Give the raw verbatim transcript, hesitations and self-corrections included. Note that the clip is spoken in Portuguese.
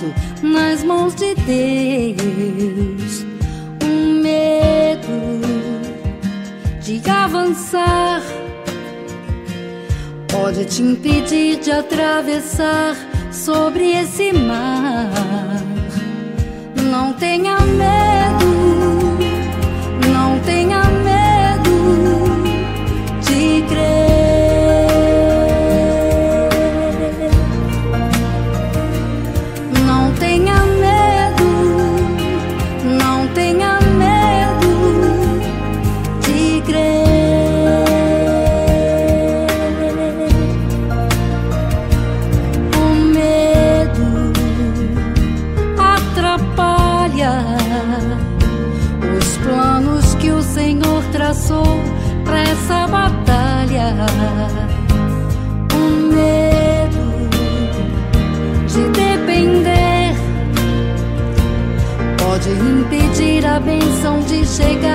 isso nas mãos de Deus. Um medo de avançar pode te impedir de atravessar sobre esse mar. Não tenha medo, não tenha medo de crer. Não tenha medo, não tenha medo de crer. O medo atrapalha os planos que o Senhor traçou para essa batalha. O medo de depender pode impedir a bênção de chegar.